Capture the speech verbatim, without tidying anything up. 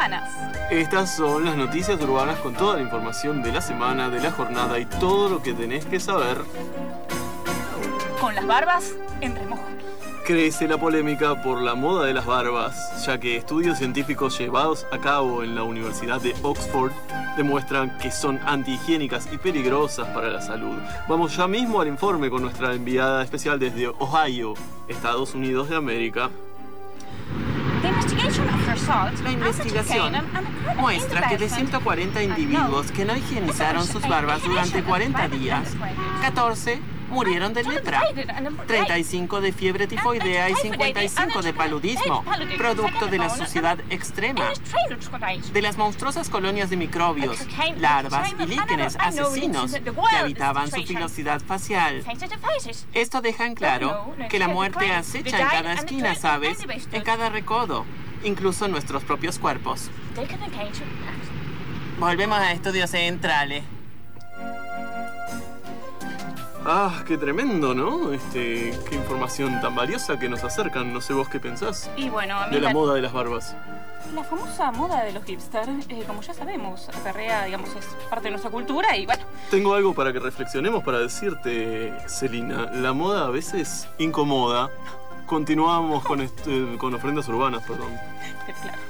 urbanas. Estas son las noticias urbanas con toda la información de la semana, de la jornada y todo lo que tenés que saber. Con las barbas en remojo. Crece la polémica por la moda de las barbas, ya que estudios científicos llevados a cabo en la Universidad de Oxford demuestran que son antihigiénicas y peligrosas para la salud. Vamos ya mismo al informe con nuestra enviada especial desde Ohio, Estados Unidos de América. La investigación muestra que de ciento cuarenta individuos que no higienizaron sus barbas durante cuarenta días, catorce murieron de lepra, treinta y cinco de fiebre tifoidea y cincuenta y cinco de paludismo, producto de la suciedad extrema, de las monstruosas colonias de microbios, larvas y líquenes asesinos que habitaban su pilosidad facial. Esto deja en claro que la muerte acecha en cada esquina, ¿sabes? En cada recodo, incluso en nuestros propios cuerpos. Volvemos a Estudios Centrales. Ah, qué tremendo, ¿no? Este, qué información tan valiosa que nos acercan. No sé vos qué pensás. Y bueno, a mí de la, la moda de las barbas. La famosa moda de los hipsters, eh, como ya sabemos, acarrea, digamos, es parte de nuestra cultura y bueno. Tengo algo para que reflexionemos para decirte, Celina. La moda a veces incomoda. Continuamos con, este, con ofrendas urbanas, perdón. Claro.